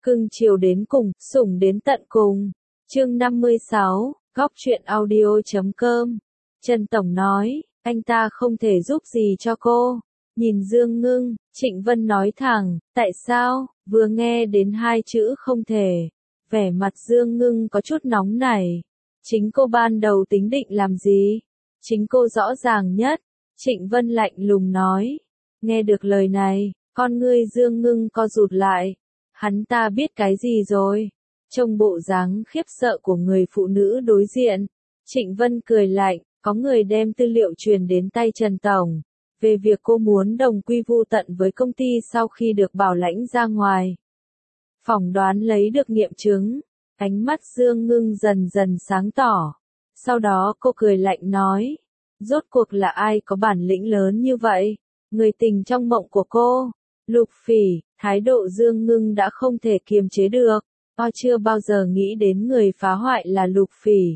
Cưng chiều đến cùng, sủng đến tận cùng. Chương 56, góc truyện audio.com. Trần Tổng nói, anh ta không thể giúp gì cho cô. Nhìn Dương Ngưng, Trịnh Vân nói thẳng, tại sao? Vừa nghe đến hai chữ không thể. Vẻ mặt Dương Ngưng có chút nóng nảy. Chính cô ban đầu tính định làm gì? Chính cô rõ ràng nhất. Trịnh Vân lạnh lùng nói. Nghe được lời này, con ngươi Dương Ngưng co rụt lại. Hắn ta biết cái gì rồi? Trông bộ dáng khiếp sợ của người phụ nữ đối diện. Trịnh Vân cười lạnh, có người đem tư liệu truyền đến tay Trần Tổng. Về việc cô muốn đồng quy vu tận với công ty sau khi được bảo lãnh ra ngoài. Phỏng đoán lấy được nghiệm chứng. Ánh mắt Dương Ngưng dần dần sáng tỏ. Sau đó cô cười lạnh nói. Rốt cuộc là ai có bản lĩnh lớn như vậy? Người tình trong mộng của cô. Lục Phỉ, thái độ Dương Ngưng đã không thể kiềm chế được. Chưa bao giờ nghĩ đến người phá hoại là Lục Phỉ.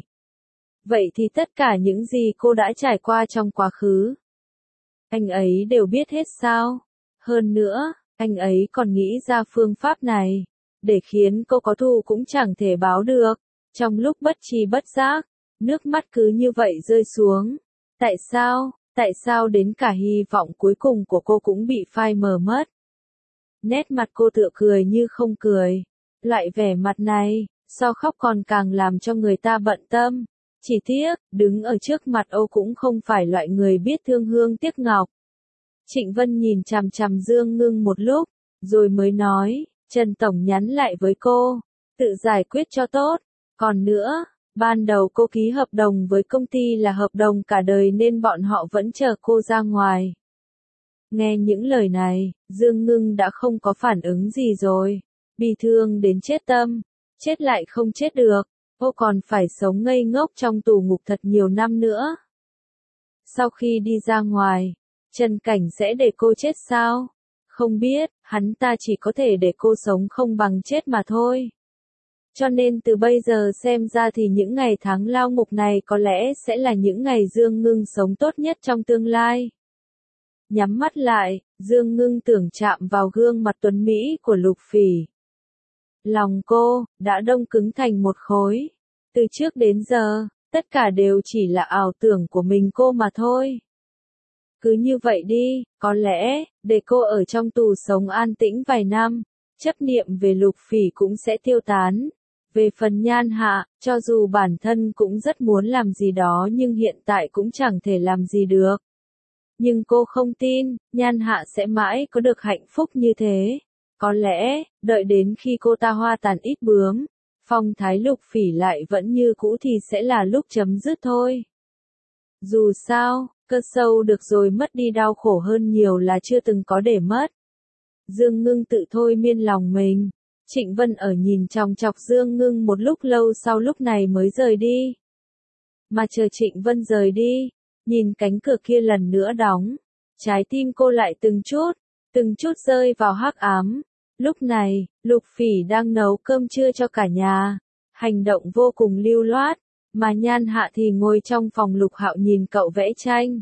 Vậy thì tất cả những gì cô đã trải qua trong quá khứ, anh ấy đều biết hết sao? Hơn nữa, anh ấy còn nghĩ ra phương pháp này, để khiến cô có thù cũng chẳng thể báo được. Trong lúc bất tri bất giác, nước mắt cứ như vậy rơi xuống. Tại sao? Tại sao đến cả hy vọng cuối cùng của cô cũng bị phai mờ mất? Nét mặt cô tựa cười như không cười. Loại vẻ mặt này, so khóc còn càng làm cho người ta bận tâm. Chỉ tiếc, đứng ở trước mặt Âu cũng không phải loại người biết thương hương tiếc ngọc. Trịnh Vân nhìn chằm chằm Dương Ngưng một lúc, rồi mới nói, Trần Tổng nhắn lại với cô, tự giải quyết cho tốt. Còn nữa, ban đầu cô ký hợp đồng với công ty là hợp đồng cả đời nên bọn họ vẫn chờ cô ra ngoài. Nghe những lời này, Dương Ngưng đã không có phản ứng gì rồi. Bi thương đến chết tâm, chết lại không chết được, cô còn phải sống ngây ngốc trong tù ngục thật nhiều năm nữa. Sau khi đi ra ngoài, Trần Cảnh sẽ để cô chết sao? Không biết, hắn ta chỉ có thể để cô sống không bằng chết mà thôi. Cho nên từ bây giờ xem ra thì những ngày tháng lao ngục này có lẽ sẽ là những ngày Dương Ngưng sống tốt nhất trong tương lai. Nhắm mắt lại, Dương Ngưng tưởng chạm vào gương mặt tuấn mỹ của Lục Phỉ. Lòng cô đã đông cứng thành một khối. Từ trước đến giờ, tất cả đều chỉ là ảo tưởng của mình cô mà thôi. Cứ như vậy đi, có lẽ, để cô ở trong tù sống an tĩnh vài năm, chấp niệm về Lục Phỉ cũng sẽ tiêu tán. Về phần Nhan Hạ, cho dù bản thân cũng rất muốn làm gì đó nhưng hiện tại cũng chẳng thể làm gì được. Nhưng cô không tin, Nhan Hạ sẽ mãi có được hạnh phúc như thế. Có lẽ, đợi đến khi cô ta hoa tàn ít bướm, phong thái Lục Phỉ lại vẫn như cũ thì sẽ là lúc chấm dứt thôi. Dù sao, cơ sâu được rồi mất đi đau khổ hơn nhiều là chưa từng có để mất. Dương Ngưng tự thôi miên lòng mình. Trịnh Vân ở nhìn chòng chọc Dương Ngưng một lúc lâu sau lúc này mới rời đi. Mà chờ Trịnh Vân rời đi, nhìn cánh cửa kia lần nữa đóng, trái tim cô lại từng chút rơi vào hắc ám. Lúc này, Lục Phỉ đang nấu cơm trưa cho cả nhà, hành động vô cùng lưu loát, mà Nhan Hạ thì ngồi trong phòng Lục Hạo nhìn cậu vẽ tranh.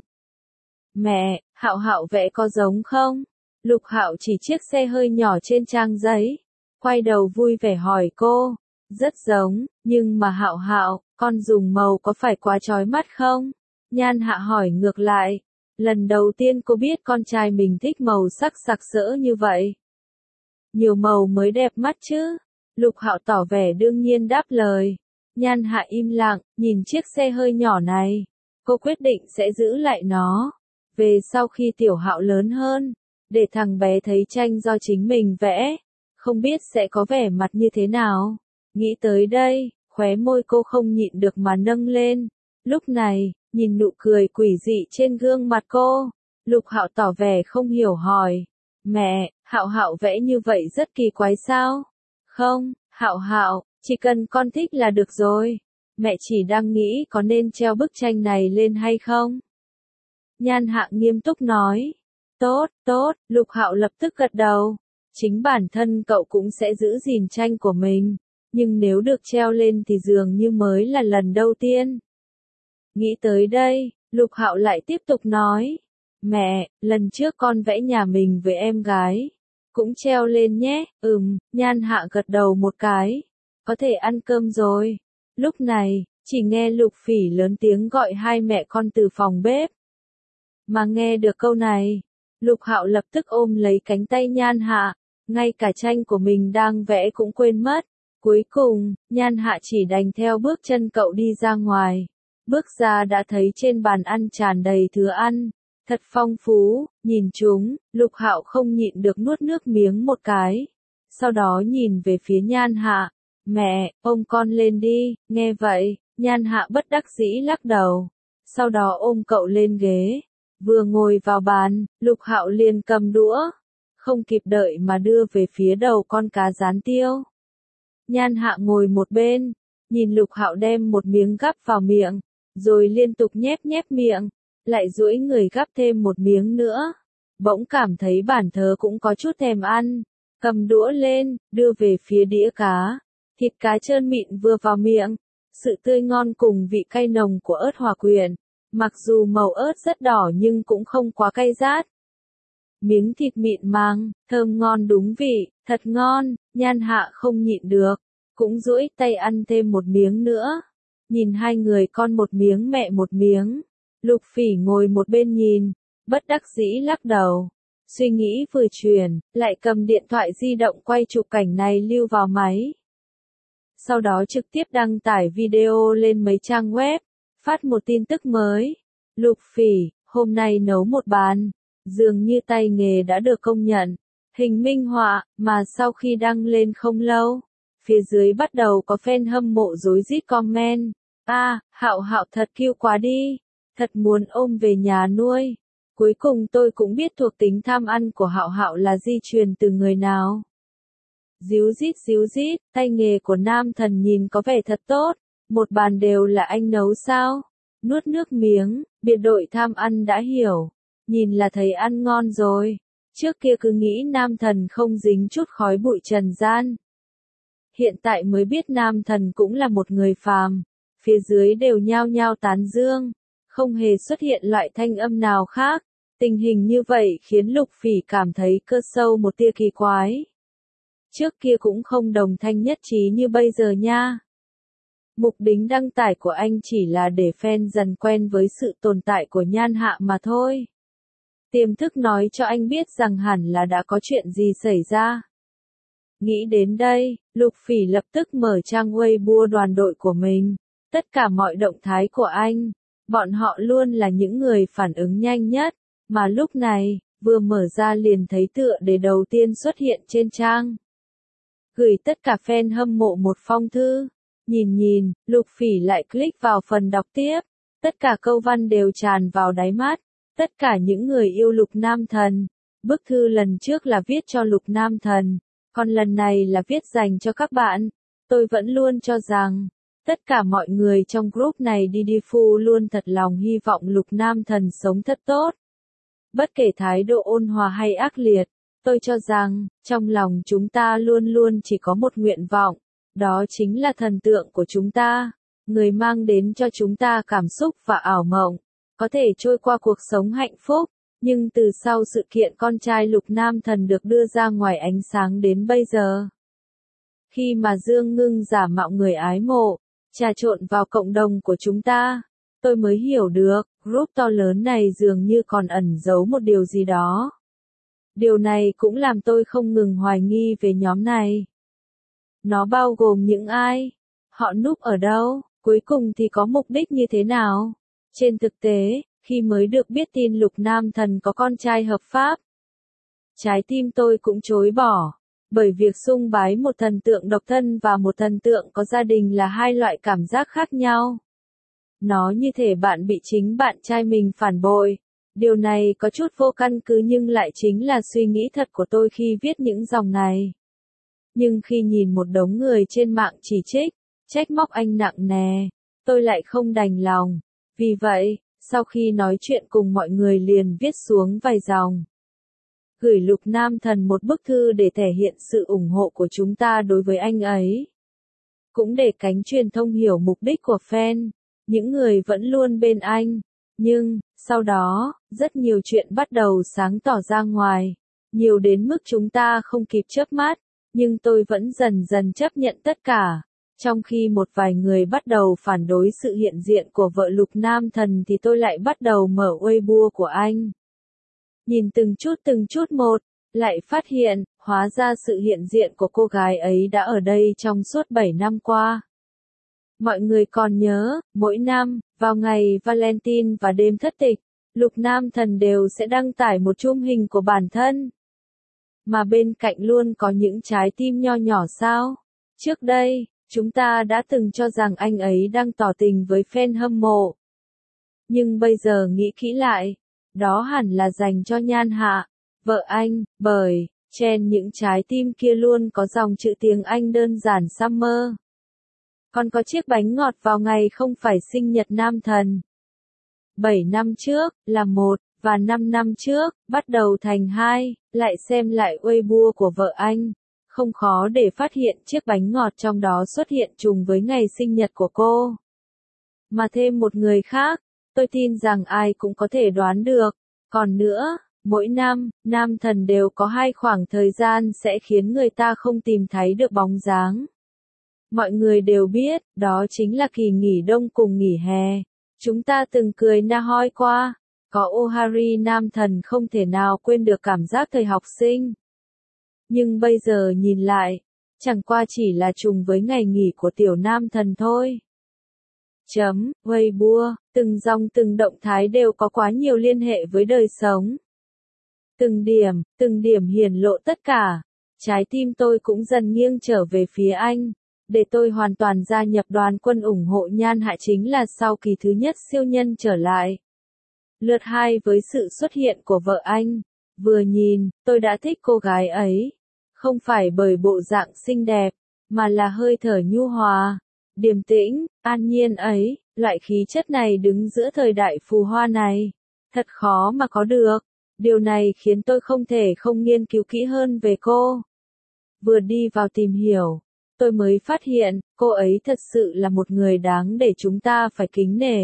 Mẹ, Hạo Hạo vẽ có giống không? Lục Hạo chỉ chiếc xe hơi nhỏ trên trang giấy, quay đầu vui vẻ hỏi cô. Rất giống, nhưng mà Hạo Hạo, con dùng màu có phải quá chói mắt không? Nhan Hạ hỏi ngược lại. Lần đầu tiên cô biết con trai mình thích màu sắc sặc sỡ như vậy. Nhiều màu mới đẹp mắt chứ. Lục Hạo tỏ vẻ đương nhiên đáp lời. Nhan Hạ im lặng, nhìn chiếc xe hơi nhỏ này. Cô quyết định sẽ giữ lại nó. Về sau khi Tiểu Hạo lớn hơn, để thằng bé thấy tranh do chính mình vẽ, không biết sẽ có vẻ mặt như thế nào. Nghĩ tới đây, khóe môi cô không nhịn được mà nâng lên. Lúc này, nhìn nụ cười quỷ dị trên gương mặt cô, Lục Hạo tỏ vẻ không hiểu hỏi. Mẹ, Hạo Hạo vẽ như vậy rất kỳ quái sao? Không, Hạo Hạo, chỉ cần con thích là được rồi. Mẹ chỉ đang nghĩ có nên treo bức tranh này lên hay không? Nhan Hạ nghiêm túc nói. Tốt, tốt, Lục Hạo lập tức gật đầu. Chính bản thân cậu cũng sẽ giữ gìn tranh của mình, nhưng nếu được treo lên thì dường như mới là lần đầu tiên. Nghĩ tới đây, Lục Hạo lại tiếp tục nói. Mẹ, lần trước con vẽ nhà mình với em gái. cũng treo lên nhé. Nhan Hạ gật đầu một cái. Có thể ăn cơm rồi. Lúc này, chỉ nghe Lục Phỉ lớn tiếng gọi hai mẹ con từ phòng bếp. Mà nghe được câu này, Lục Hạo lập tức ôm lấy cánh tay Nhan Hạ, ngay cả tranh của mình đang vẽ cũng quên mất. Cuối cùng, Nhan Hạ chỉ đành theo bước chân cậu đi ra ngoài. Bước ra đã thấy trên bàn ăn tràn đầy thứ ăn, thật phong phú, nhìn chúng, Lục Hạo không nhịn được nuốt nước miếng một cái. Sau đó nhìn về phía Nhan Hạ, mẹ, ôm con lên đi, nghe vậy, Nhan Hạ bất đắc dĩ lắc đầu. Sau đó ôm cậu lên ghế, vừa ngồi vào bàn, Lục Hạo liền cầm đũa, không kịp đợi mà đưa về phía đầu con cá rán tiêu. Nhan Hạ ngồi một bên, nhìn Lục Hạo đem một miếng gắp vào miệng, rồi liên tục nhép nhép miệng, lại duỗi người gắp thêm một miếng nữa. Bỗng cảm thấy bản thờ cũng có chút thèm ăn, cầm đũa lên, đưa về phía đĩa cá. Thịt cá trơn mịn vừa vào miệng, sự tươi ngon cùng vị cay nồng của ớt hòa quyện. Mặc dù màu ớt rất đỏ nhưng cũng không quá cay rát. Miếng thịt mịn màng, thơm ngon đúng vị, thật ngon, Nhan Hạ không nhịn được, cũng duỗi tay ăn thêm một miếng nữa. Nhìn hai người con một miếng mẹ một miếng, Lục Phỉ ngồi một bên nhìn, bất đắc dĩ lắc đầu. Suy nghĩ vừa chuyển, lại cầm điện thoại di động quay chụp cảnh này lưu vào máy. Sau đó trực tiếp đăng tải video lên mấy trang web, phát một tin tức mới. Lục Phỉ, hôm nay nấu một bàn, dường như tay nghề đã được công nhận. Hình minh họa, mà sau khi đăng lên không lâu, phía dưới bắt đầu có fan hâm mộ rối rít comment. Hạo Hạo thật cute quá đi, thật muốn ôm về nhà nuôi. Cuối cùng tôi cũng biết thuộc tính tham ăn của Hạo Hạo là di truyền từ người nào. Díu dít, tay nghề của nam thần nhìn có vẻ thật tốt, một bàn đều là anh nấu sao? Nuốt nước miếng, biệt đội tham ăn đã hiểu, nhìn là thấy ăn ngon rồi. Trước kia cứ nghĩ nam thần không dính chút khói bụi trần gian. Hiện tại mới biết nam thần cũng là một người phàm, phía dưới đều nhao nhao tán dương, không hề xuất hiện loại thanh âm nào khác. Tình hình như vậy khiến Lục Phỉ cảm thấy cơ sâu một tia kỳ quái. Trước kia cũng không đồng thanh nhất trí như bây giờ nha. Mục đích đăng tải của anh chỉ là để fan dần quen với sự tồn tại của Nhan Hạ mà thôi. Tiềm thức nói cho anh biết rằng hẳn là đã có chuyện gì xảy ra. Nghĩ đến đây, Lục Phỉ lập tức mở trang Weibo đoàn đội của mình. Tất cả mọi động thái của anh, bọn họ luôn là những người phản ứng nhanh nhất, mà lúc này, vừa mở ra liền thấy tựa đề đầu tiên xuất hiện trên trang. Gửi tất cả fan hâm mộ một phong thư. Nhìn, Lục Phỉ lại click vào phần đọc tiếp. Tất cả câu văn đều tràn vào đáy mắt. Tất cả những người yêu Lục Nam Thần. Bức thư lần trước là viết cho Lục Nam Thần, còn lần này là viết dành cho các bạn. Tôi vẫn luôn cho rằng, tất cả mọi người trong group này đi phu luôn thật lòng hy vọng Lục Nam Thần sống thật tốt. Bất kể thái độ ôn hòa hay ác liệt, tôi cho rằng, trong lòng chúng ta luôn luôn chỉ có một nguyện vọng, đó chính là thần tượng của chúng ta, người mang đến cho chúng ta cảm xúc và ảo mộng, có thể trôi qua cuộc sống hạnh phúc. Nhưng từ sau sự kiện con trai Lục Nam Thần được đưa ra ngoài ánh sáng đến bây giờ, khi mà Dương Ngưng giả mạo người ái mộ, trà trộn vào cộng đồng của chúng ta, tôi mới hiểu được, group to lớn này dường như còn ẩn giấu một điều gì đó. Điều này cũng làm tôi không ngừng hoài nghi về nhóm này. Nó bao gồm những ai? Họ núp ở đâu? Cuối cùng thì có mục đích như thế nào? Trên thực tế, khi mới được biết tin Lục Nam Thần có con trai hợp pháp, trái tim tôi cũng chối bỏ. Bởi việc sung bái một thần tượng độc thân và một thần tượng có gia đình là hai loại cảm giác khác nhau. Nó như thể bạn bị chính bạn trai mình phản bội. Điều này có chút vô căn cứ nhưng lại chính là suy nghĩ thật của tôi khi viết những dòng này. Nhưng khi nhìn một đống người trên mạng chỉ trích, trách móc anh nặng nề, tôi lại không đành lòng. Vì vậy, sau khi nói chuyện cùng mọi người liền viết xuống vài dòng. Gửi Lục Nam Thần một bức thư để thể hiện sự ủng hộ của chúng ta đối với anh ấy. Cũng để cánh truyền thông hiểu mục đích của fan, những người vẫn luôn bên anh. Nhưng, sau đó, rất nhiều chuyện bắt đầu sáng tỏ ra ngoài. nhiều đến mức chúng ta không kịp chớp mắt, nhưng tôi vẫn dần dần chấp nhận tất cả. Trong khi một vài người bắt đầu phản đối sự hiện diện của vợ Lục Nam Thần thì tôi lại bắt đầu mở Weibo của anh. Nhìn từng chút một, lại phát hiện, hóa ra sự hiện diện của cô gái ấy đã ở đây trong suốt 7 năm qua. Mọi người còn nhớ, mỗi năm, vào ngày Valentine và đêm thất tịch, Lục Nam Thần đều sẽ đăng tải một chùm hình của bản thân. Mà bên cạnh luôn có những trái tim nho nhỏ sao? Trước đây, chúng ta đã từng cho rằng anh ấy đang tỏ tình với fan hâm mộ. Nhưng bây giờ nghĩ kỹ lại, đó hẳn là dành cho Nhan Hạ, vợ anh, bởi, trên những trái tim kia luôn có dòng chữ tiếng Anh đơn giản Summer. Còn có chiếc bánh ngọt vào ngày không phải sinh nhật Nam Thần. 7 năm trước, là 1, và 5 năm trước, bắt đầu thành 2, lại xem lại Weibo của vợ anh. Không khó để phát hiện chiếc bánh ngọt trong đó xuất hiện trùng với ngày sinh nhật của cô. Mà thêm một người khác, tôi tin rằng ai cũng có thể đoán được. Còn nữa, mỗi năm, Nam Thần đều có 2 khoảng thời gian sẽ khiến người ta không tìm thấy được bóng dáng. Mọi người đều biết, đó chính là kỳ nghỉ đông cùng nghỉ hè. Chúng ta từng cười na hoi qua, có Ohari Nam Thần không thể nào quên được cảm giác thời học sinh. Nhưng bây giờ nhìn lại, chẳng qua chỉ là trùng với ngày nghỉ của tiểu Nam Thần thôi. Weibo, từng dòng từng động thái đều có quá nhiều liên hệ với đời sống. Từng điểm hiển lộ tất cả. Trái tim tôi cũng dần nghiêng trở về phía anh. Để tôi hoàn toàn gia nhập đoàn quân ủng hộ Nhan Hạ chính là sau kỳ thứ nhất siêu nhân trở lại. Lượt 2 với sự xuất hiện của vợ anh. Vừa nhìn, tôi đã thích cô gái ấy. Không phải bởi bộ dạng xinh đẹp, mà là hơi thở nhu hòa, điềm tĩnh, an nhiên ấy. Loại khí chất này đứng giữa thời đại phù hoa này. Thật khó mà có được. Điều này khiến tôi không thể không nghiên cứu kỹ hơn về cô. Vừa đi vào tìm hiểu, tôi mới phát hiện, cô ấy thật sự là một người đáng để chúng ta phải kính nể.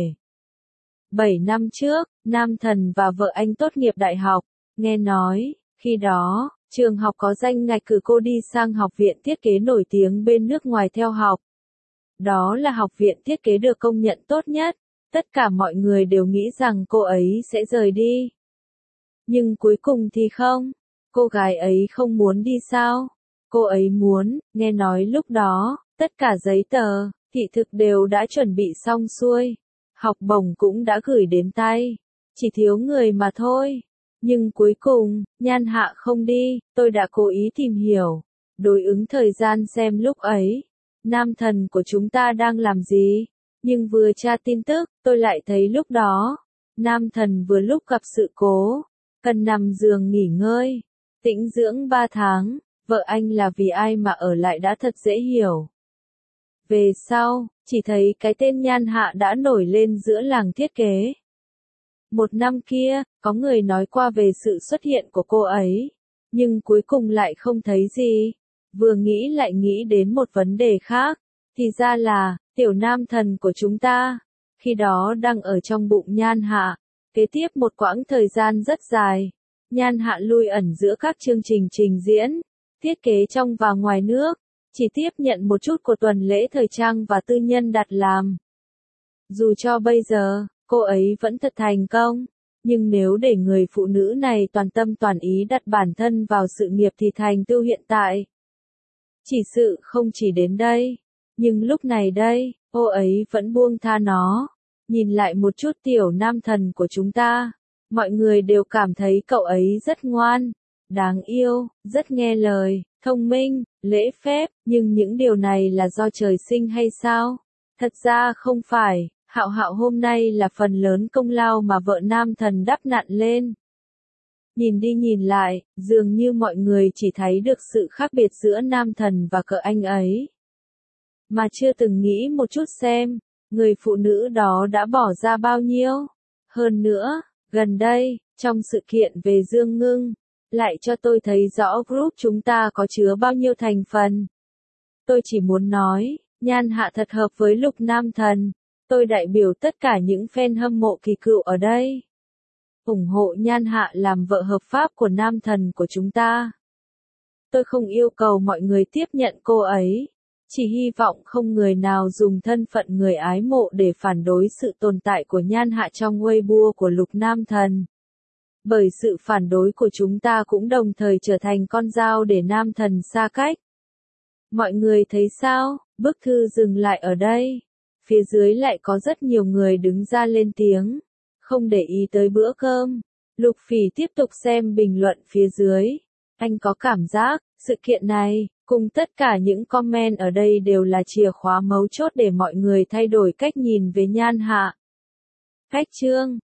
7 năm trước, Nam Thần và vợ anh tốt nghiệp đại học, nghe nói, khi đó, trường học có danh ngạch cử cô đi sang học viện thiết kế nổi tiếng bên nước ngoài theo học. Đó là học viện thiết kế được công nhận tốt nhất, tất cả mọi người đều nghĩ rằng cô ấy sẽ rời đi. Nhưng cuối cùng thì không, cô gái ấy không muốn đi sao? Cô ấy muốn, nghe nói lúc đó, tất cả giấy tờ, thị thực đều đã chuẩn bị xong xuôi. Học bổng cũng đã gửi đến tay. Chỉ thiếu người mà thôi. Nhưng cuối cùng, Nhan Hạ không đi, tôi đã cố ý tìm hiểu. Đối ứng thời gian xem lúc ấy. Nam Thần của chúng ta đang làm gì? Nhưng vừa tra tin tức, tôi lại thấy lúc đó. Nam Thần vừa lúc gặp sự cố. Cần nằm giường nghỉ ngơi. Tĩnh dưỡng 3 tháng. Vợ anh là vì ai mà ở lại đã thật dễ hiểu. Về sau, chỉ thấy cái tên Nhan Hạ đã nổi lên giữa làng thiết kế. Một năm kia, có người nói qua về sự xuất hiện của cô ấy. Nhưng cuối cùng lại không thấy gì. Vừa nghĩ lại nghĩ đến một vấn đề khác. Thì ra là, tiểu Nam Thần của chúng ta. Khi đó đang ở trong bụng Nhan Hạ. Kế tiếp một quãng thời gian rất dài. Nhan Hạ lui ẩn giữa các chương trình trình diễn. Thiết kế trong và ngoài nước. Chỉ tiếp nhận một chút của tuần lễ thời trang và tư nhân đặt làm. Dù cho bây giờ, cô ấy vẫn thật thành công. Nhưng nếu để người phụ nữ này toàn tâm toàn ý đặt bản thân vào sự nghiệp thì thành tựu hiện tại. Chỉ sự không chỉ đến đây. Nhưng lúc này đây, cô ấy vẫn buông tha nó. Nhìn lại một chút tiểu Nam Thần của chúng ta. Mọi người đều cảm thấy cậu ấy rất ngoan, đáng yêu, rất nghe lời, thông minh, lễ phép, nhưng những điều này là do trời sinh hay sao? Thật ra không phải, Hạo Hạo hôm nay là phần lớn công lao mà vợ Nam Thần đắp nặn lên. Nhìn đi nhìn lại, dường như mọi người chỉ thấy được sự khác biệt giữa Nam Thần và cậu anh ấy. Mà chưa từng nghĩ một chút xem, người phụ nữ đó đã bỏ ra bao nhiêu. Hơn nữa, gần đây, trong sự kiện về Dương Ngưng, lại cho tôi thấy rõ group chúng ta có chứa bao nhiêu thành phần. Tôi chỉ muốn nói, Nhan Hạ thật hợp với Lục Nam Thần. Tôi đại biểu tất cả những fan hâm mộ kỳ cựu ở đây. ủng hộ Nhan Hạ làm vợ hợp pháp của nam thần của chúng ta. Tôi không yêu cầu mọi người tiếp nhận cô ấy. Chỉ hy vọng không người nào dùng thân phận người ái mộ để phản đối sự tồn tại của Nhan Hạ trong Weibo của Lục Nam Thần. Bởi sự phản đối của chúng ta cũng đồng thời trở thành con dao để Nam Thần xa cách. Mọi người thấy sao? Bức thư dừng lại ở đây. Phía dưới lại có rất nhiều người đứng ra lên tiếng. Không để ý tới bữa cơm. Lục Phỉ tiếp tục xem bình luận phía dưới. Anh có cảm giác, sự kiện này, cùng tất cả những comment ở đây đều là chìa khóa mấu chốt để mọi người thay đổi cách nhìn về Nhan Hạ. Khách chương